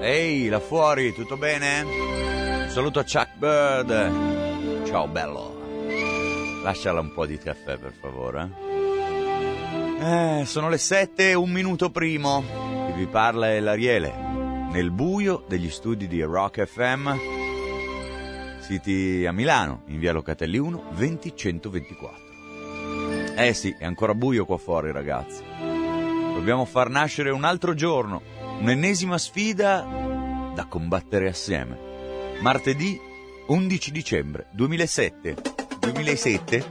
Ehi, là fuori, tutto bene? Un saluto a Chuck Bird. Ciao bello. Lasciala un po' di caffè per favore. Sono le 7, un minuto primo. Chi vi parla è l'Ariele. Nel buio degli studi di Rock FM, siti a Milano, in via Locatelli 1, 20124. Sì, è ancora buio qua fuori, ragazzi. Dobbiamo far nascere un altro giorno, un'ennesima sfida da combattere assieme. Martedì 11 dicembre 2007. 2007?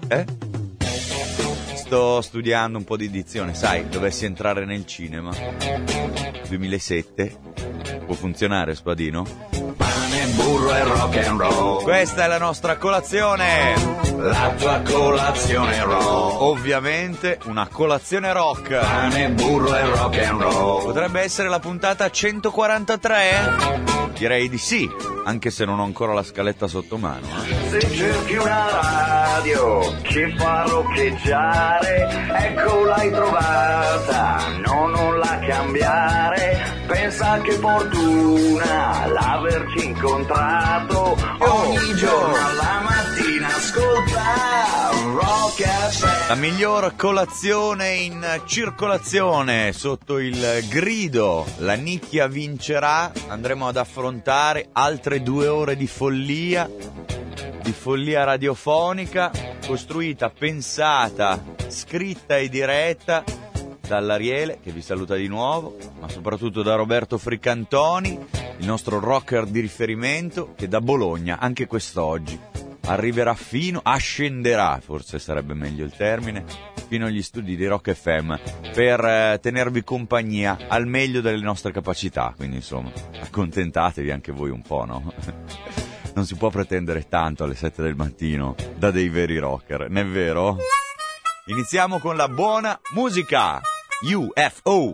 Sto studiando un po' di dizione, sai, dovessi entrare nel cinema. 2007? Può funzionare, Spadino? Pane, burro e rock and roll. Questa è la nostra colazione. La tua colazione rock. Ovviamente una colazione rock. Pane, burro e rock and roll. Potrebbe essere la puntata 143? Direi di sì, anche se non ho ancora la scaletta sotto mano. Se cerchi una radio che fa roccheggiare, ecco l'hai trovata, no, non la cambiare. Pensa che fortuna l'averci incontrato. Ogni giorno alla mattina ascolta Rock FM. La miglior colazione in circolazione, sotto il grido "La nicchia vincerà", andremo ad affrontare altre 2 ore di follia radiofonica, costruita, pensata, scritta e diretta dall'Ariele, che vi saluta di nuovo, ma soprattutto da Roberto Fricantoni, il nostro rocker di riferimento, che da Bologna, anche quest'oggi, ascenderà, forse sarebbe meglio il termine, fino agli studi di Rock FM per tenervi compagnia al meglio delle nostre capacità. Quindi insomma, accontentatevi anche voi un po', no? Non si può pretendere tanto alle 7 del mattino da dei veri rocker, non è vero? Iniziamo con la buona musica. UFO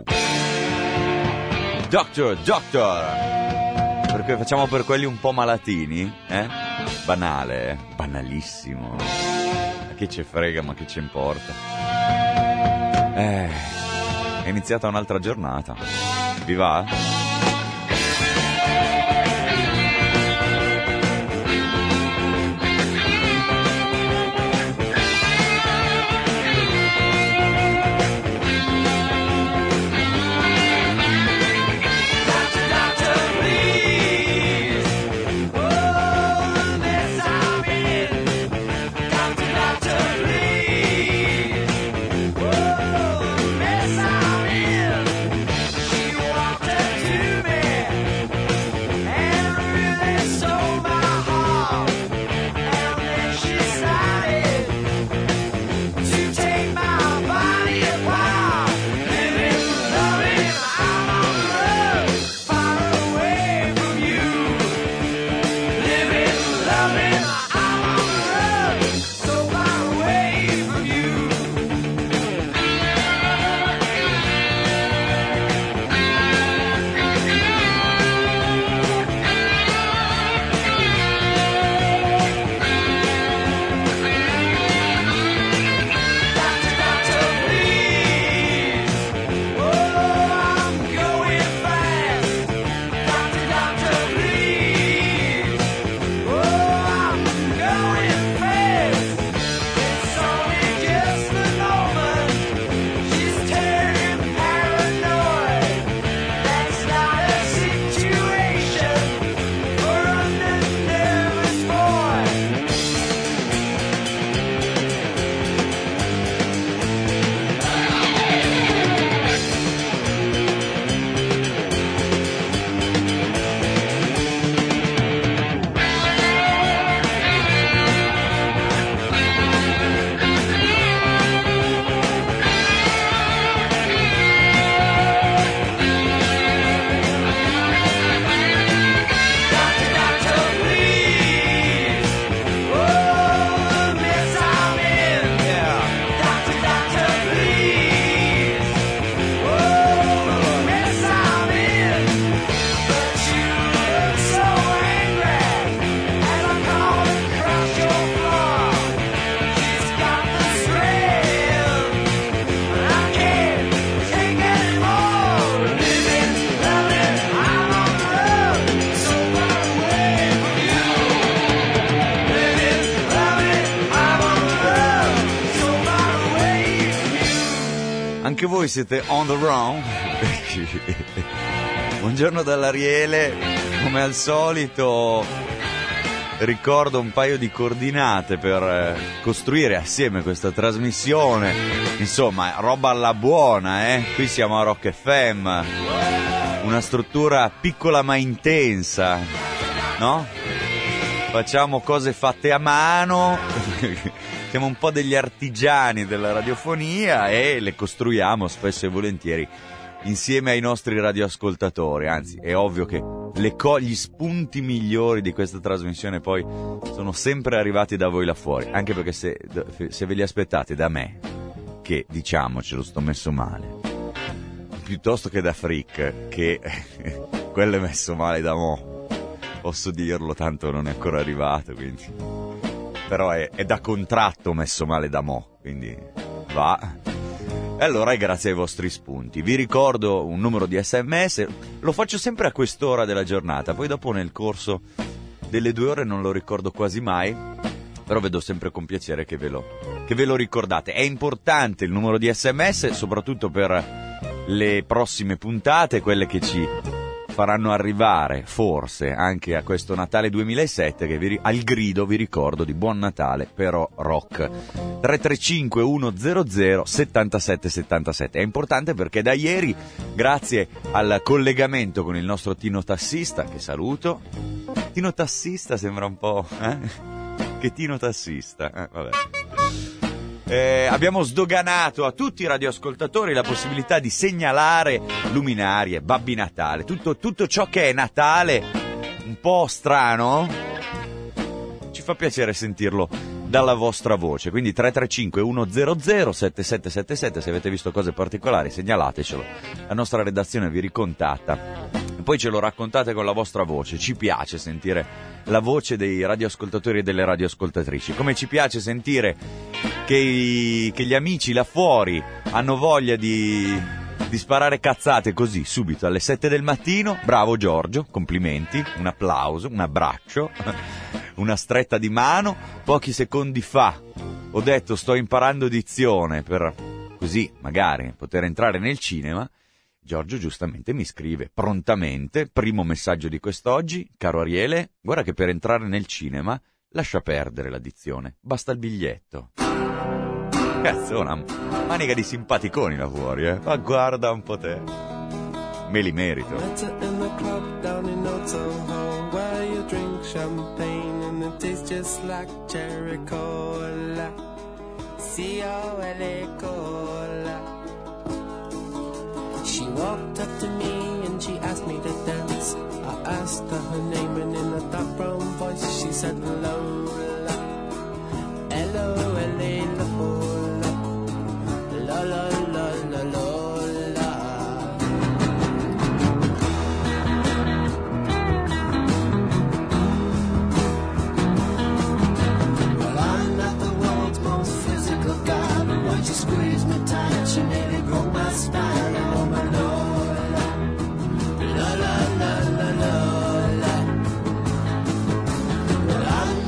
Doctor, perché facciamo per quelli un po' malatini, banale, banalissimo. Ma che ce frega, ma che ce importa? È iniziata un'altra giornata. Vi va? To me. voi siete on the run. Buongiorno dall'Ariele, come al solito ricordo un paio di coordinate per costruire assieme questa trasmissione, insomma roba alla buona, qui siamo a Rock FM, una struttura piccola ma intensa, no? Facciamo cose fatte a mano, siamo un po' degli artigiani della radiofonia e le costruiamo spesso e volentieri insieme ai nostri radioascoltatori. Anzi, è ovvio che gli spunti migliori di questa trasmissione poi sono sempre arrivati da voi là fuori, anche perché se ve li aspettate da me, che diciamocelo sto messo male, piuttosto che da Freak, che quello è messo male da mo', posso dirlo, tanto non è ancora arrivato, quindi. Però è da contratto messo male da mo', quindi va. E allora è grazie ai vostri spunti. Vi ricordo un numero di SMS, lo faccio sempre a quest'ora della giornata, poi dopo nel corso delle 2 ore non lo ricordo quasi mai, però vedo sempre con piacere che ve lo ricordate. È importante il numero di SMS, soprattutto per le prossime puntate, quelle che ci faranno arrivare forse anche a questo Natale 2007, che al grido vi ricordo di Buon Natale però rock. 335 100 77 77. È importante perché da ieri, grazie al collegamento con il nostro Tino Tassista, che saluto. Tino Tassista sembra un po', che Tino Tassista, vabbè. Abbiamo sdoganato a tutti i radioascoltatori la possibilità di segnalare luminarie, Babbi Natale, tutto ciò che è Natale un po' strano. Ci fa piacere sentirlo dalla vostra voce, quindi 335 100 7777. Se avete visto cose particolari segnalatecelo, la nostra redazione vi ricontatta e poi ce lo raccontate con la vostra voce. Ci piace sentire la voce dei radioascoltatori e delle radioascoltatrici, come ci piace sentire che gli amici là fuori hanno voglia di sparare cazzate così subito alle 7 del mattino. Bravo Giorgio, complimenti, un applauso, un abbraccio, una stretta di mano. Pochi secondi fa ho detto sto imparando dizione per così magari poter entrare nel cinema. Giorgio giustamente mi scrive prontamente, primo messaggio di quest'oggi: caro Ariele, guarda che per entrare nel cinema lascia perdere la dizione, basta il biglietto. Cazzo, una manica di simpaticoni là fuori, ma guarda un po' te, me li merito. She walked up to me and she asked me to dance. I asked her her name and in a dark brown voice she said Lola. L-O-L-A-Lola. La-la-la-la-Lola. Well, I'm not the world's most physical guy, but when she squeezed me tight she nearly broke my spine. I'm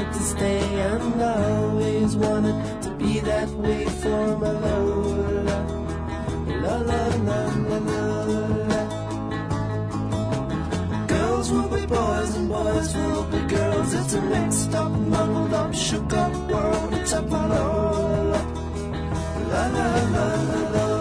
wanted to stay and always wanted to be that way for my Lola. La la la la la. Girls will be boys and boys will be girls. It's a mixed up, muddled up, shook up world. Except my Lola. La la la la la.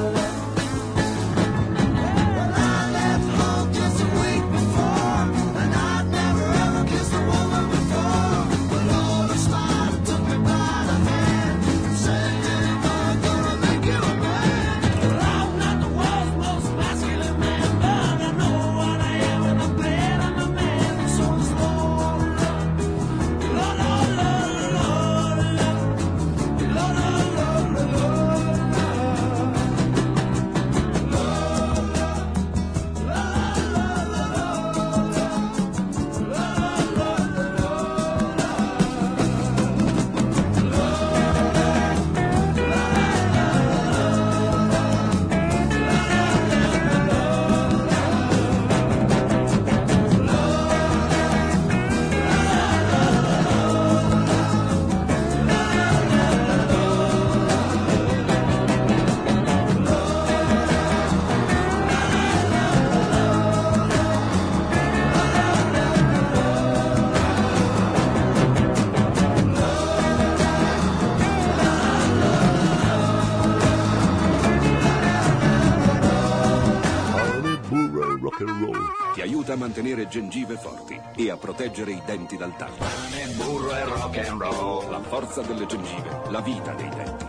Ti aiuta a mantenere gengive forti e a proteggere i denti dal tartaro. Burro e rock and roll. La forza delle gengive, la vita dei denti.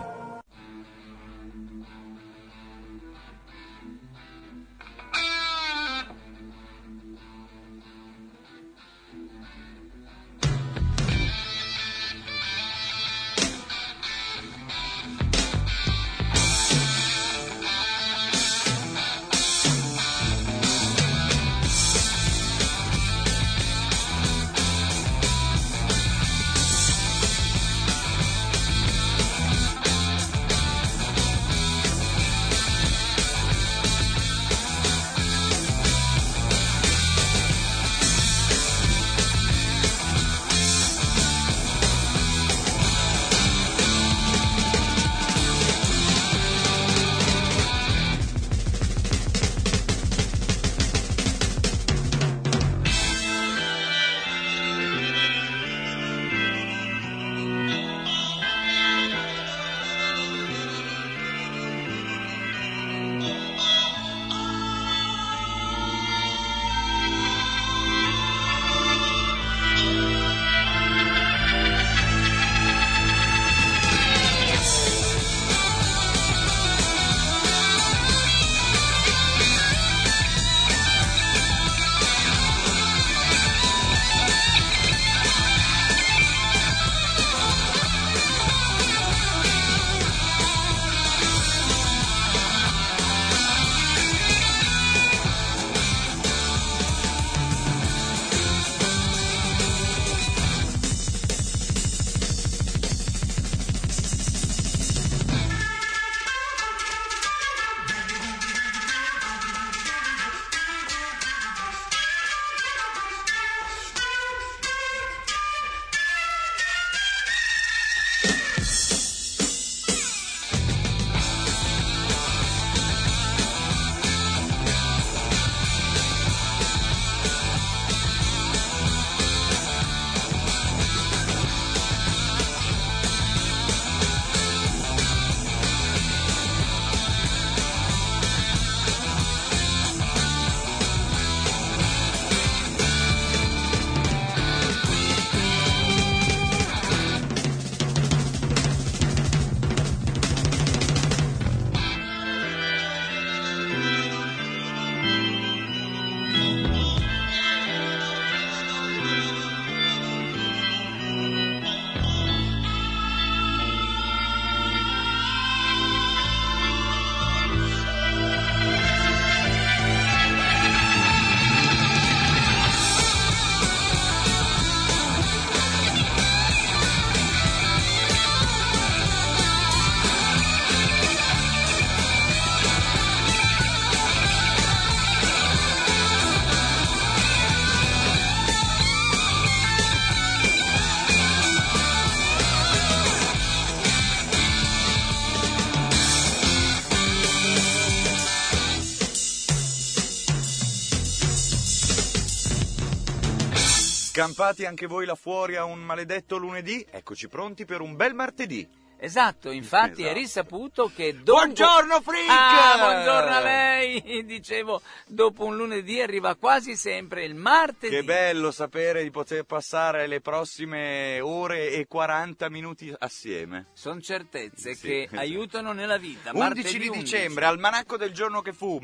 Scampati anche voi là fuori a un maledetto lunedì? Eccoci pronti per un bel martedì. Esatto, infatti è risaputo che dopo... Buongiorno Freak! Buongiorno a lei! Dicevo, dopo un lunedì arriva quasi sempre il martedì. Che bello sapere di poter passare le prossime ore e 40 minuti assieme. Sono certezze Sì, che esatto. aiutano nella vita. 11 Martedì di 11. dicembre, almanacco del giorno che fu,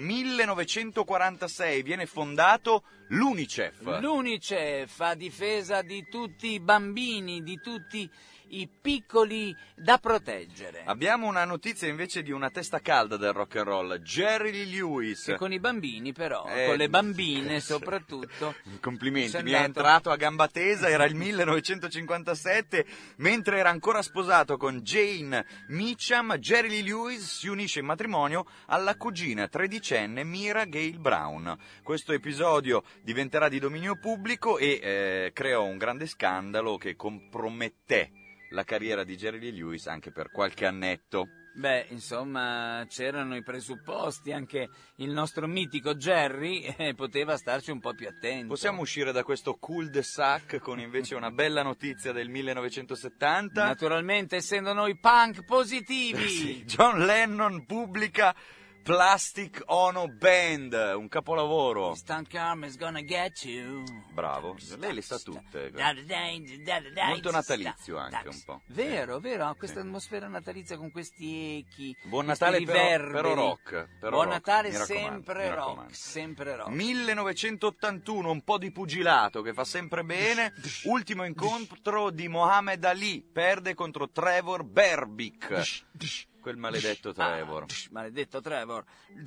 1946, viene fondato l'UNICEF. L'UNICEF a difesa di tutti i bambini, di tutti i piccoli da proteggere. Abbiamo una notizia invece di una testa calda del rock and roll, Jerry Lee Lewis. Che con i bambini però, con le bambine soprattutto. Complimenti, Sei mi è andato- entrato a gamba tesa, era il 1957, mentre era ancora sposato con Jane Meacham, Jerry Lee Lewis si unisce in matrimonio alla cugina tredicenne Mira Gale Brown. Questo episodio diventerà di dominio pubblico e creò un grande scandalo che comprometté la carriera di Jerry Lee Lewis anche per qualche annetto. Beh, insomma, c'erano i presupposti, anche il nostro mitico Jerry poteva starci un po' più attento. Possiamo uscire da questo cul-de-sac con invece una bella notizia del 1970. Naturalmente, essendo noi punk positivi. Sì, John Lennon pubblica Plastic Ono Band, un capolavoro. Stunt Karma's gonna get you. Bravo, lei le sa tutte. Molto natalizio anche un po'. Vero, ha questa atmosfera natalizia con questi echi. Buon questi Natale riverberi. però rock. Buon Natale mi raccomando, sempre mi rock, raccomando. sempre rock. 1981, un po' di pugilato che fa sempre bene. Ultimo incontro di Muhammad Ali, perde contro Trevor Berbick. Quel maledetto Trevor. Maledetto Trevor.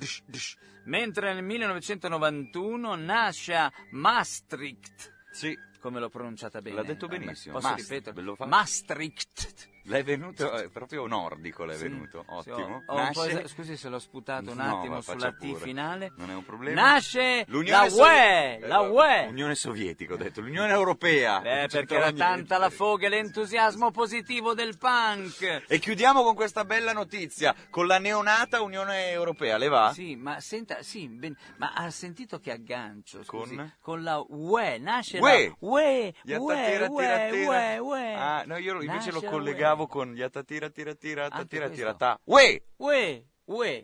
Mentre nel 1991 nasce a Maastricht. Sì, Come l'ho pronunciata bene? l'ha detto benissimo. Posso Maastricht, ripetere? ve lo fa? Maastricht. Lei è venuto, è proprio nordico lei è Sì, venuto, sì, ottimo. ho un po' Nasce... scusi se l'ho sputato un No, attimo ma sulla faccia T pure. finale. Non è un problema. Nasce L'Unione la UE, Sovietica. la UE. L'Unione Sovietica, ho detto, l'Unione Europea. Non Perché c'entrava era tanta niente. la foga e l'entusiasmo positivo del punk. E chiudiamo con questa bella notizia, con la neonata Unione Europea, le va? Sì, ma senta, sì, ma ha sentito che aggancio, scusi? Con? La UE, nasce UE. la UE, Yatatira, UE, tira, UE, UE. Ah, no, io invece Nasce lo la collegavo UE. con Yatatira, tira, tira, Anche tira, questo. tira, ta. UE! UE, UE.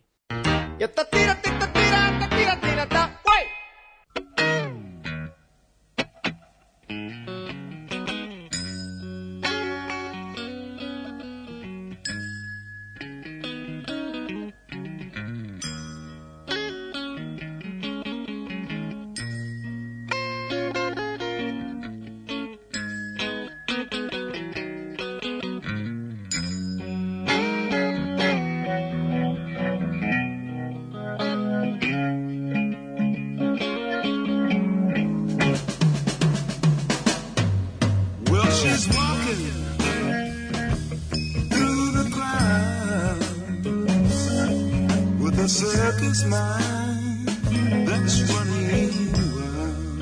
Well, she's walking through the crowds with a circus mind that's running wild.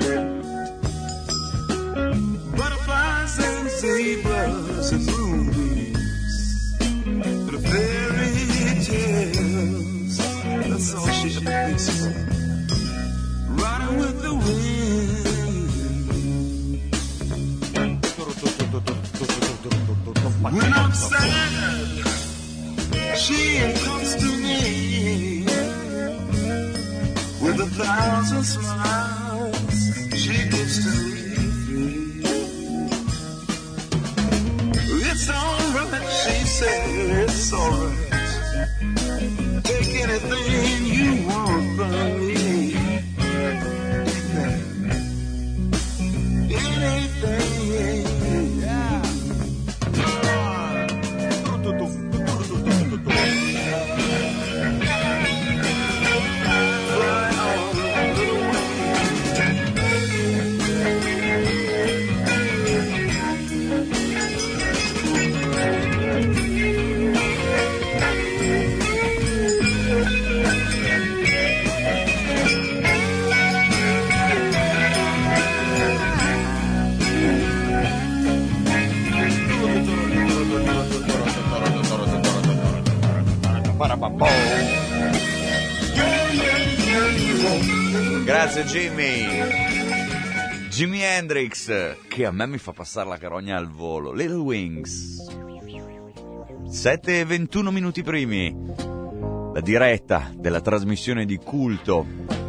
Butterflies and zebras and moonbeams, the fairy tales. That's all she thinks of. Riding with the wind. When I'm sad, she comes to me with 1,000 smiles. She gives to me free. It's alright, she said, it's alright. Take anything you want from me. Anything. Yeah. Grazie Jimmy. Jimi Hendrix, che a me mi fa passare la carogna al volo. Little Wings. 7:21 minuti primi. La diretta della trasmissione di culto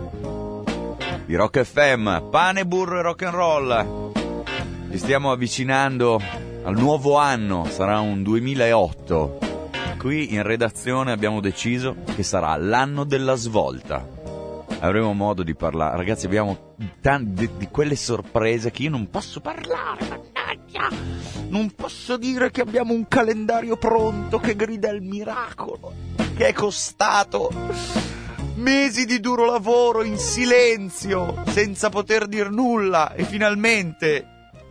di Rock FM, pane, burro e rock and roll. Ci stiamo avvicinando al nuovo anno, sarà un 2008. Qui in redazione abbiamo deciso che sarà l'anno della svolta. Avremo modo di parlare. Ragazzi, abbiamo di quelle sorprese che io non posso parlare, mannaggia! Non posso dire che abbiamo un calendario pronto che grida il miracolo, che è costato mesi di duro lavoro in silenzio, senza poter dir nulla, e finalmente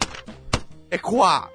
è qua.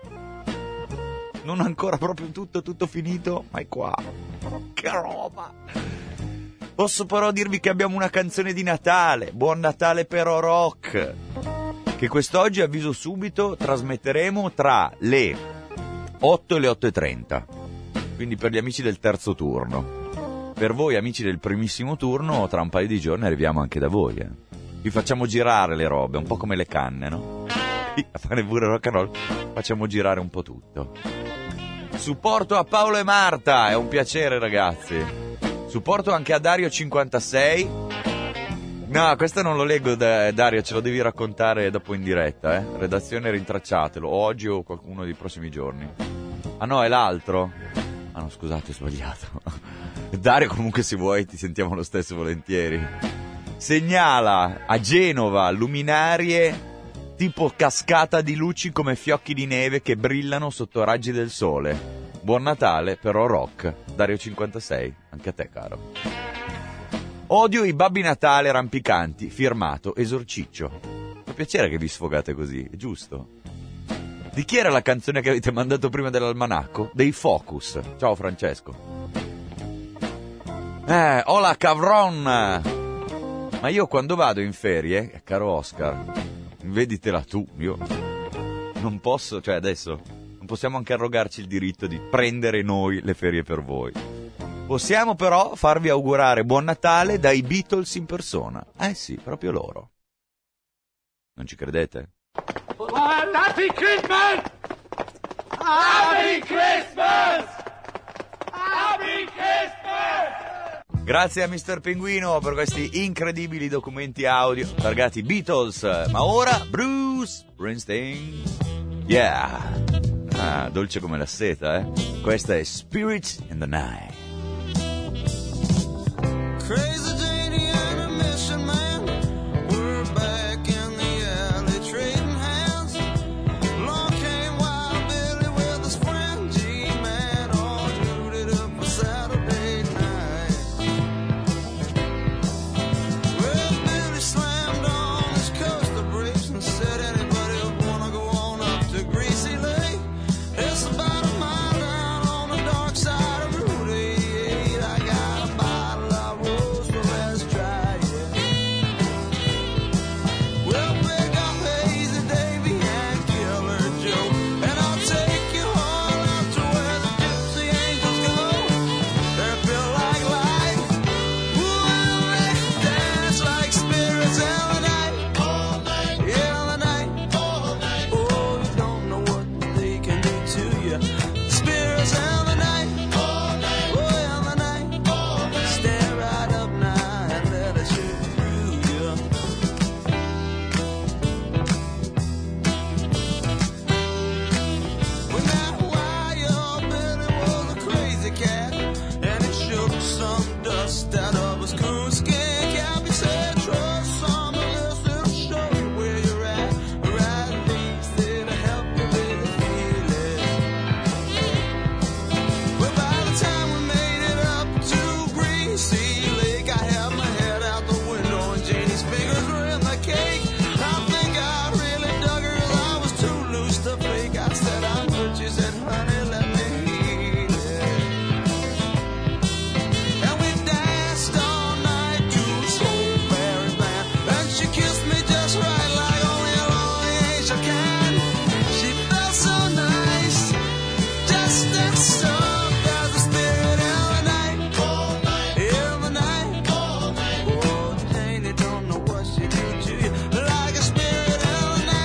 Non ancora proprio tutto finito, ma è qua. Che roba! Posso però dirvi che abbiamo una canzone di Natale, Buon Natale però rock, che quest'oggi, avviso subito, trasmetteremo tra le 8 e le 8:30, quindi per gli amici del terzo turno. Per voi amici del primissimo turno, tra un paio di giorni arriviamo anche da voi. Vi facciamo girare le robe, un po' come le canne, no? A fare pure rock and roll, facciamo girare un po' tutto. Supporto a Paolo e Marta, è un piacere ragazzi. Supporto anche a Dario56. No, questo non lo leggo, Dario, ce lo devi raccontare dopo in diretta, eh? Redazione, rintracciatelo, oggi o qualcuno dei prossimi giorni. Ah no, è l'altro? Ah no, scusate, ho sbagliato. Dario, comunque se vuoi ti sentiamo lo stesso volentieri. Segnala a Genova luminarie tipo cascata di luci come fiocchi di neve che brillano sotto raggi del sole. Buon Natale, però rock. Dario56, anche a te, caro. Odio i Babbi Natale rampicanti, firmato Esorciccio. Fa piacere che vi sfogate così, è giusto? Di chi era la canzone che avete mandato prima dell'almanacco? Dei Focus. Ciao Francesco. Hola Cavron. Ma io quando vado in ferie, caro Oscar, veditela tu, io non posso, cioè adesso non possiamo anche arrogarci il diritto di prendere noi le ferie per voi. Possiamo però farvi augurare buon Natale dai Beatles in persona. Eh sì, proprio loro. Non ci credete? Happy Christmas! Happy Christmas! Happy Christmas! Grazie a Mr. Pinguino per questi incredibili documenti audio targati Beatles. Ma ora Bruce Springsteen. Yeah! Ah, dolce come la seta, eh? Questa è Spirits in the Night. Crazy Janie and a mission man, we're back in the alley trading hands. Along came Wild Billy with his friend G-Man, all suited up for Saturday night. Well, Billy slammed on his coaster brakes and said, anybody wanna go on up to Greasy Lake? It's about a mile down on the dark side of Route 88. I got a bottle of rose, so let's try it. We'll pick up Hazy Davy and Killer Joe, and I'll take you all out to where the gypsy angels go. They feel like life, ooh, and they dance like spirits in the night, all night, in the night, all night. Oh, you don't know what they can do to you. Spirits in the night, all night, oh, in the night, all night. Stare right up now and let it shoot through you. When that wild Billy was a crazy cat, and he shook some dust out of his coonskin cap. He said, trust someone else, it'll show you where you're at. Right things there to help you with the feeling. Well, by the time we made it up to Greasy Lake, I had my head out the window and Janie's fingers were in the cake. I think I really dug her 'cause I was too loose to fake. I said I'm good, she said, honey, let me heal it. And we danced all night to Soul Fairy Band, and she kissed me just right like only a lonely angel can. She felt so nice, just as soft as the spirit in the night, all night, in the night, all night. Oh, Janie don't know what she do to you, like a spirit in the night.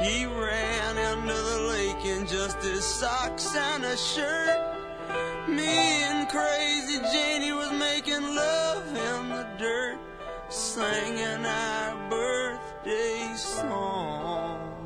He ran into the lake in just his socks and a shirt. Me and crazy Janie was making love in the dirt, singing our birthday songs.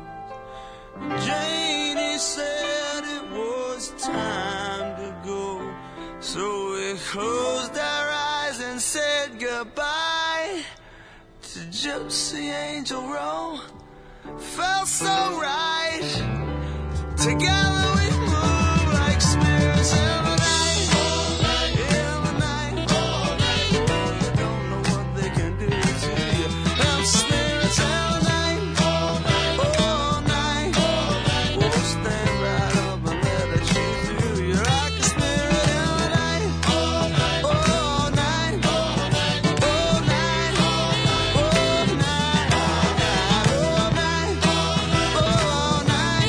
Janie said it was time to go, so we closed our eyes and said goodbye to Gypsy Angel Row. Felt so right. Together we move like spirits in the night. In the night. You don't know what they can do to you. Them spirits in the night. All night. We'll stand right up and let it shoot through you like a spirit in the night. All night. All night. All night. All night. All night. All night.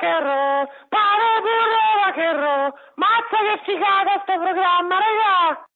Pare burro rock and roll, mazza che figata sto programma, raga!